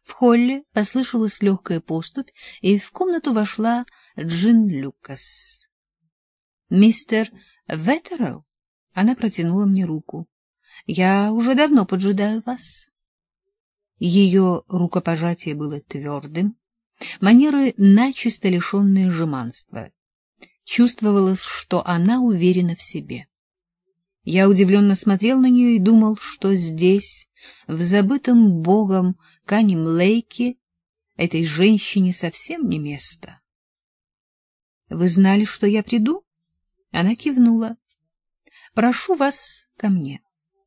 В холле послышалась легкая поступь, и в комнату вошла Джин Люкас. «Мистер Веттерелл?» Она протянула мне руку. «Я уже давно поджидаю вас». Ее рукопожатие было твердым, манеры начисто лишенные жеманства. Чувствовалось, что она уверена в себе. Я удивленно смотрел на нее и думал, что здесь, в забытом богом Канним-Лейке, этой женщине совсем не место. — Вы знали, что я приду? Она кивнула. — Прошу вас ко мне.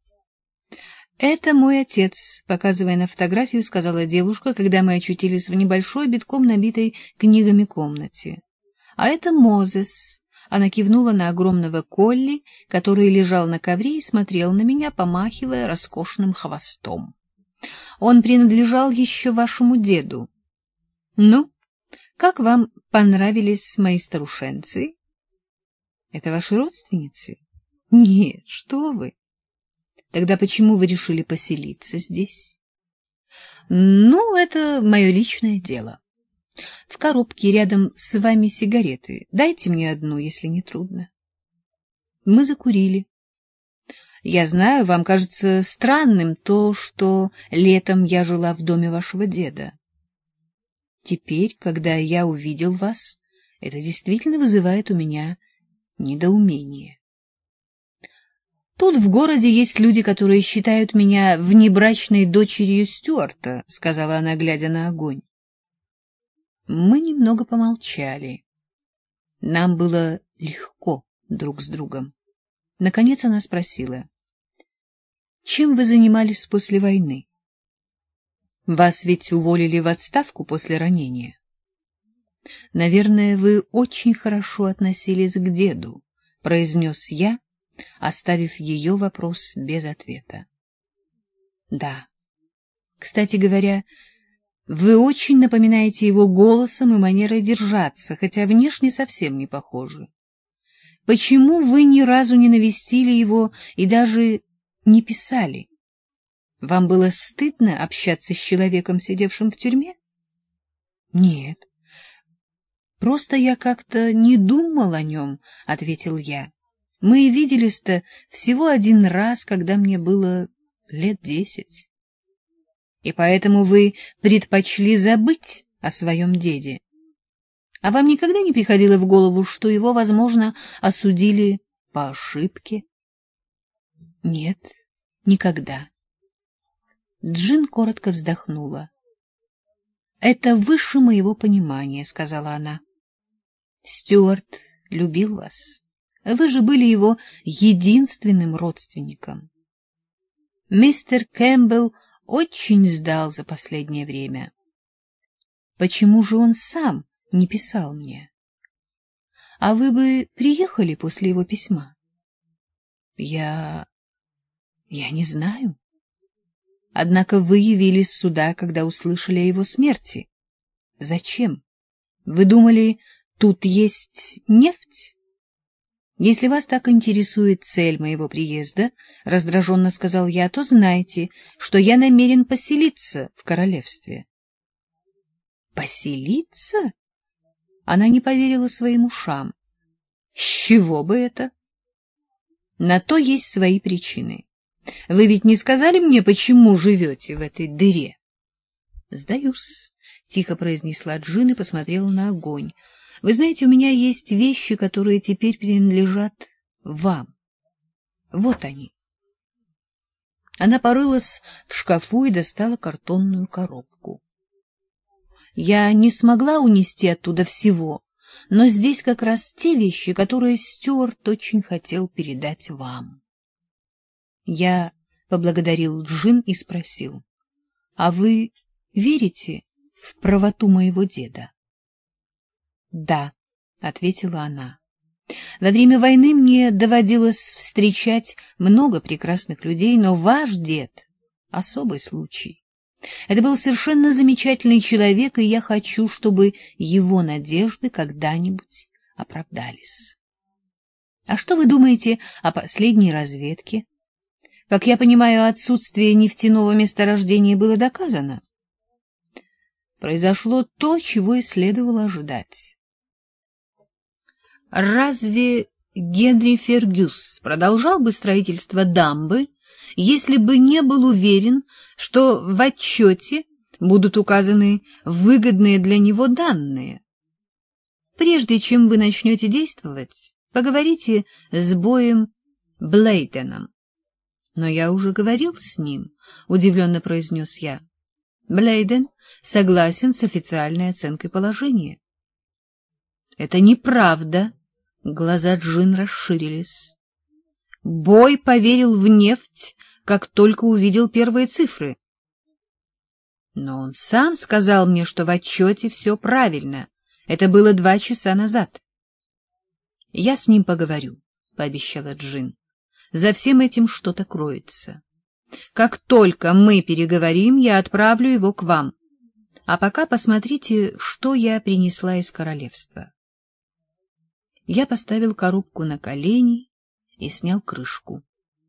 — Это мой отец, — показывая на фотографию, сказала девушка, когда мы очутились в небольшой, битком набитой книгами комнате. — А это Мозес. Она кивнула на огромного колли, который лежал на ковре и смотрел на меня, помахивая роскошным хвостом. Он принадлежал еще вашему деду. Ну, как вам понравились мои старушенцы? Это ваши родственницы? Нет, что вы. Тогда почему вы решили поселиться здесь? Ну, это мое личное дело. В коробке рядом с вами сигареты. Дайте мне одну, если не трудно. Мы закурили. Я знаю, вам кажется странным то, что летом я жила в доме вашего деда. Теперь, когда я увидел вас, это действительно вызывает у меня недоумение. Тут в городе есть люди, которые считают меня внебрачной дочерью Стюарта, сказала она, глядя на огонь. Мы немного помолчали. Нам было легко друг с другом. Наконец она спросила: «Чем вы занимались после войны? Вас ведь уволили в отставку после ранения. Наверное, вы очень хорошо относились к деду», — произнес я, оставив ее вопрос без ответа. «Да. Кстати говоря, вы очень напоминаете его голосом и манерой держаться, хотя внешне совсем не похожи. Почему вы ни разу не навестили его и даже не писали? Вам было стыдно общаться с человеком, сидевшим в тюрьме? Нет. Просто я как-то не думал о нем, — ответил я. Мы виделись-то всего один раз, когда мне было лет 10. И поэтому вы предпочли забыть о своем деде. А вам никогда не приходило в голову, что его, возможно, осудили по ошибке? Нет, никогда. Джин коротко вздохнула. Это выше моего понимания, сказала она. Стюарт любил вас. Вы же были его единственным родственником. Мистер Кэмпбелл очень сдал за последнее время. Почему же он сам не писал мне? А вы бы приехали после его письма? Я не знаю. Однако вы явились сюда, когда услышали о его смерти. Зачем? Вы думали, тут есть нефть? Если вас так интересует цель моего приезда, — раздраженно сказал я, — то знайте, что я намерен поселиться в королевстве. Поселиться? Она не поверила своим ушам. С чего бы это? На то есть свои причины. Вы ведь не сказали мне, почему живете в этой дыре? Сдаюсь, — тихо произнесла Джин и посмотрела на огонь. Вы знаете, у меня есть вещи, которые теперь принадлежат вам. Вот они. Она порылась в шкафу и достала картонную коробку. Я не смогла унести оттуда всего, но здесь как раз те вещи, которые Стюарт очень хотел передать вам. Я поблагодарил Джин и спросил: а вы верите в правоту моего деда? Да, ответила она. Во время войны мне доводилось встречать много прекрасных людей, но ваш дед — особый случай. Это был совершенно замечательный человек, и я хочу, чтобы его надежды когда-нибудь оправдались. А что вы думаете о последней разведке? Как я понимаю, отсутствие нефтяного месторождения было доказано. произошло то, чего и следовало ожидать. Разве Генри Фергюс продолжал бы строительство дамбы, если бы не был уверен, что в отчете будут указаны выгодные для него данные? Прежде чем вы начнете действовать, поговорите с Боем Блейденом. — Но я уже говорил с ним, — удивленно произнес я. Блейден согласен с официальной оценкой положения. — Это неправда. Глаза Джин расширились. Бой поверил в нефть, как только увидел первые цифры. Но он сам сказал мне, что в отчете все правильно. Это было 2 часа назад. — Я с ним поговорю, — пообещала Джин. — За всем этим что-то кроется. Как только мы переговорим, я отправлю его к вам. А пока посмотрите, что я принесла из королевства. Я поставил коробку на колени и снял крышку.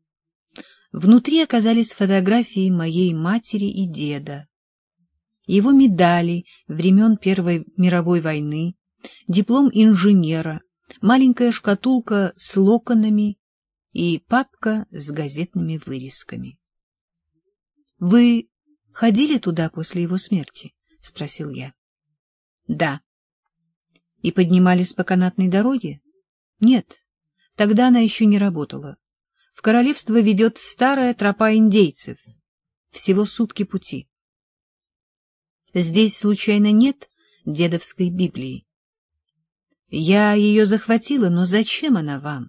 Внутри оказались фотографии моей матери и деда, его медали времен Первой мировой войны, диплом инженера, маленькая шкатулка с локонами и папка с газетными вырезками. — Вы ходили туда после его смерти? — спросил я. — Да. — И поднимались по канатной дороге? — Нет, тогда она еще не работала. В королевство ведет старая тропа индейцев. Всего сутки пути. Здесь, случайно, нет дедовской Библии? Я ее захватила, но зачем она вам?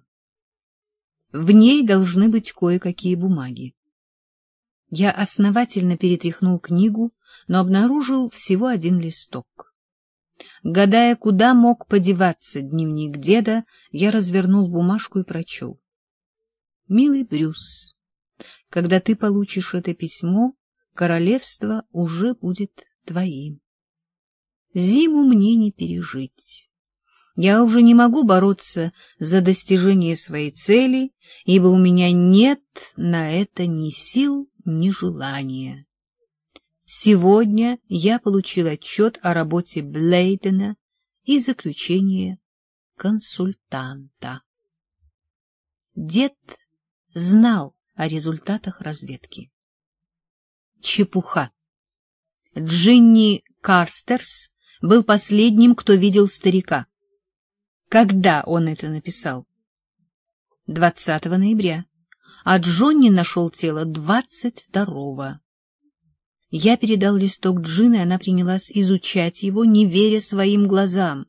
В ней должны быть кое-какие бумаги. Я основательно перетряхнул книгу, но обнаружил всего 1 листок. Гадая, куда мог подеваться дневник деда, я развернул бумажку и прочел. «Милый Брюс, когда ты получишь это письмо, королевство уже будет твоим. Зиму мне не пережить. Я уже не могу бороться за достижение своей цели, ибо у меня нет на это ни сил, ни желания. Сегодня я получил отчет о работе Блейдена и заключение консультанта». Дед знал о результатах разведки. Чепуха. Джинни Карстерс был последним, кто видел старика. Когда он это написал? 20 ноября, а Джонни нашел тело 22-го. Я передал листок Джин, и она принялась изучать его, не веря своим глазам.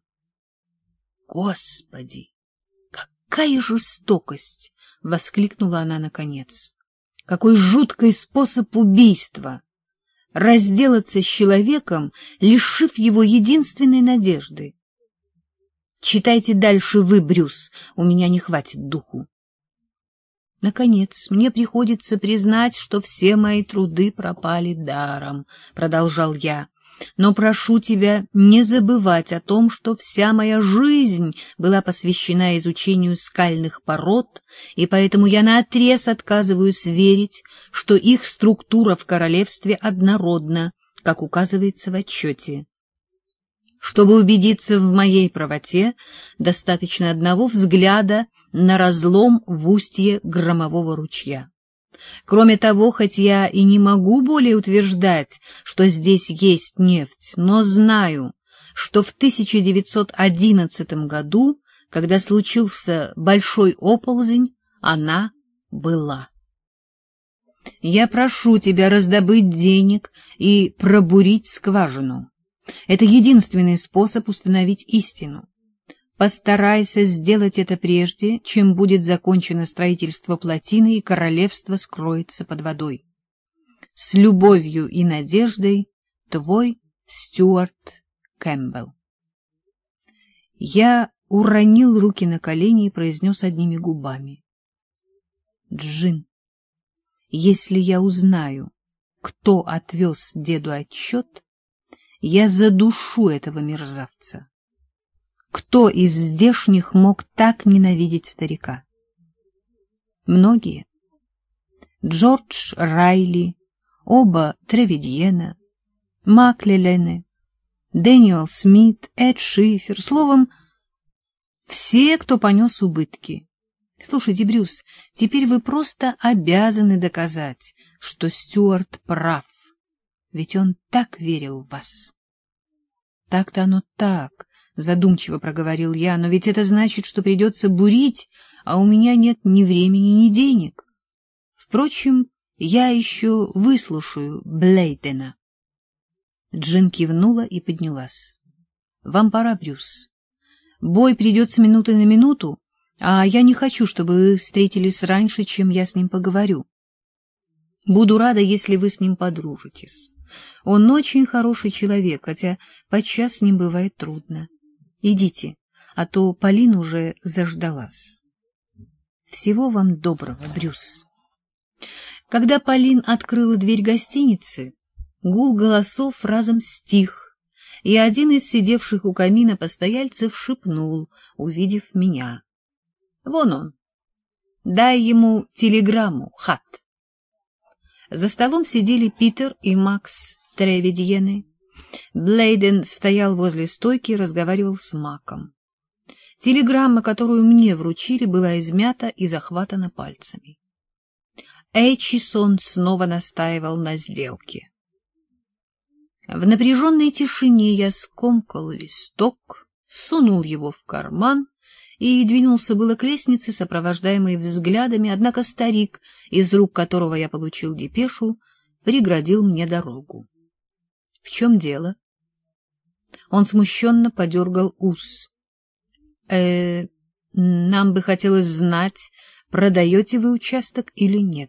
«Господи, какая жестокость!» — воскликнула она наконец. «Какой жуткий способ убийства! Разделаться с человеком, лишив его единственной надежды. Читайте дальше вы, Брюс, у меня не хватит духу». «Наконец, мне приходится признать, что все мои труды пропали даром», — продолжал я. «Но прошу тебя не забывать о том, что вся моя жизнь была посвящена изучению скальных пород, и поэтому я наотрез отказываюсь верить, что их структура в королевстве однородна, как указывается в отчете. Чтобы убедиться в моей правоте, достаточно одного взгляда на разлом в устье Громового ручья. Кроме того, хоть я и не могу более утверждать, что здесь есть нефть, но знаю, что в 1911 году, когда случился большой оползень, она была. Я прошу тебя раздобыть денег и пробурить скважину. Это единственный способ установить истину. Постарайся сделать это прежде, чем будет закончено строительство плотины и королевство скроется под водой. С любовью и надеждой, твой Стюарт Кэмпбелл. Я уронил руки на колени и произнес одними губами: «Джин, если я узнаю, кто отвез деду отчет, я задушу этого мерзавца. Кто из здешних мог так ненавидеть старика? Многие. Джордж Райли, оба Тревидьена, Маклелены, Дэниел Смит, Эд Шифер, словом, все, кто понес убытки. Слушайте, Брюс, теперь вы просто обязаны доказать, что Стюарт прав, ведь он так верил в вас. Так-то оно так, задумчиво проговорил я, но ведь это значит, что придется бурить, а у меня нет ни времени, ни денег. Впрочем, я еще выслушаю Блейдена. Джин кивнула и поднялась. — Вам пора, Брюс. Бой придет с минуты на минуту, а я не хочу, чтобы вы встретились раньше, чем я с ним поговорю. Буду рада, если вы с ним подружитесь. Он очень хороший человек, хотя подчас с ним бывает трудно. Идите, а то Полин уже заждалась. Всего вам доброго, Брюс. Когда Полин открыла дверь гостиницы, гул голосов разом стих, и один из сидевших у камина постояльцев шепнул, увидев меня. Вон он. Дай ему телеграмму, Хат. За столом сидели Питер и Макс Тревидьены. Блейден стоял возле стойки и разговаривал с Маком. Телеграмма, которую мне вручили, была измята и захватана пальцами. Эйчисон снова настаивал на сделке. В напряженной тишине я скомкал листок, сунул его в карман и двинулся было к лестнице, сопровождаемый взглядами, однако старик, из рук которого я получил депешу, преградил мне дорогу. — В чем дело? Он смущенно подергал ус. — Нам бы хотелось знать, продаете вы участок или нет.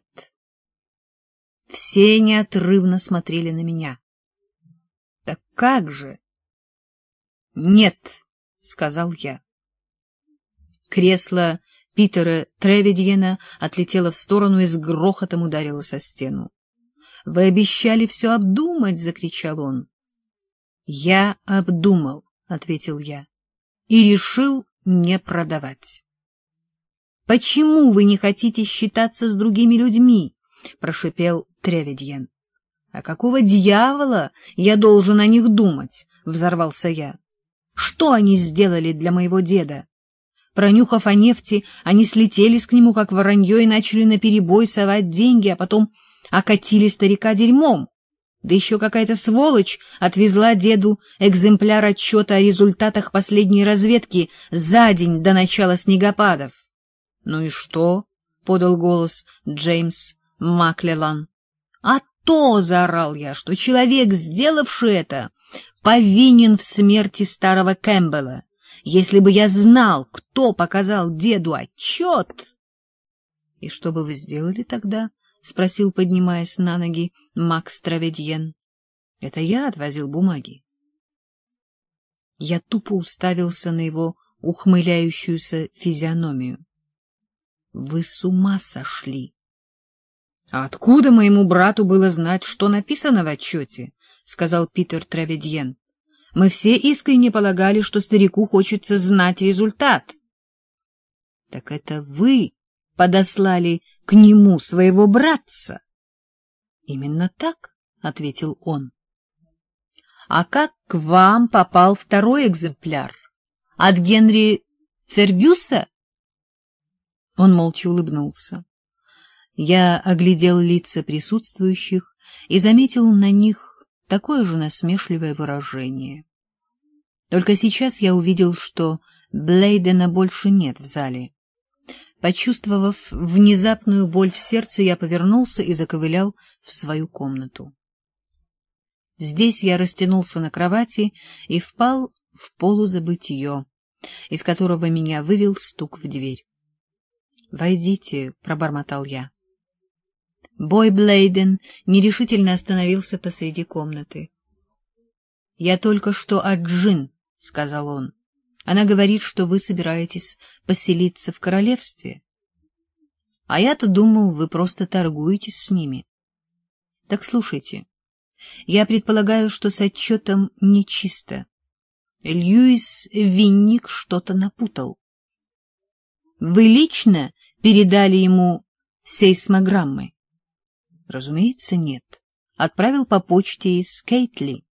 Все неотрывно смотрели на меня. — Так как же? — Нет, — сказал я. Кресло Питера Тревидьена отлетело в сторону и с грохотом ударилось о стену. — Вы обещали все обдумать! — закричал он. — Я обдумал, — ответил я, — и решил не продавать. — Почему вы не хотите считаться с другими людьми? — прошипел Тревидьен. — А какого дьявола я должен о них думать? — взорвался я. — Что они сделали для моего деда? Пронюхав о нефти, они слетелись к нему, как воронье, и начали наперебой совать деньги, а потом окатили старика дерьмом. Да еще какая-то сволочь отвезла деду экземпляр отчета о результатах последней разведки за день до начала снегопадов. — Ну и что? — подал голос Джеймс Маклеллан. — А то, — заорал я, — что человек, сделавший это, повинен в смерти старого Кэмпбелла. Если бы я знал, кто показал деду отчет... — И что бы вы сделали тогда? — спросил, поднимаясь на ноги, Макс Тревидьен. — Это я отвозил бумаги. Я тупо уставился на его ухмыляющуюся физиономию. — Вы с ума сошли! — А откуда моему брату было знать, что написано в отчете? — сказал Питер Тревидьен. Мы все искренне полагали, что старику хочется знать результат. — Так это вы подослали к нему своего братца? — Именно так, — ответил он. — А как к вам попал второй экземпляр? От Генри Фергюса? Он молча улыбнулся. Я оглядел лица присутствующих и заметил на них такое же насмешливое выражение. Только сейчас я увидел, что Блейдена больше нет в зале. Почувствовав внезапную боль в сердце, я повернулся и заковылял в свою комнату. Здесь я растянулся на кровати и впал в полузабытье, из которого меня вывел стук в дверь. — Войдите, — пробормотал я. Бой Блейден нерешительно остановился посреди комнаты. — Я только что от Джин, — сказал он. — Она говорит, что вы собираетесь поселиться в королевстве. А я-то думал, вы просто торгуетесь с ними. Так слушайте, я предполагаю, что с отчетом нечисто. Льюис Винник что-то напутал. Вы лично передали ему сейсмограммы? Разумеется, нет. Отправил по почте из Кейтли.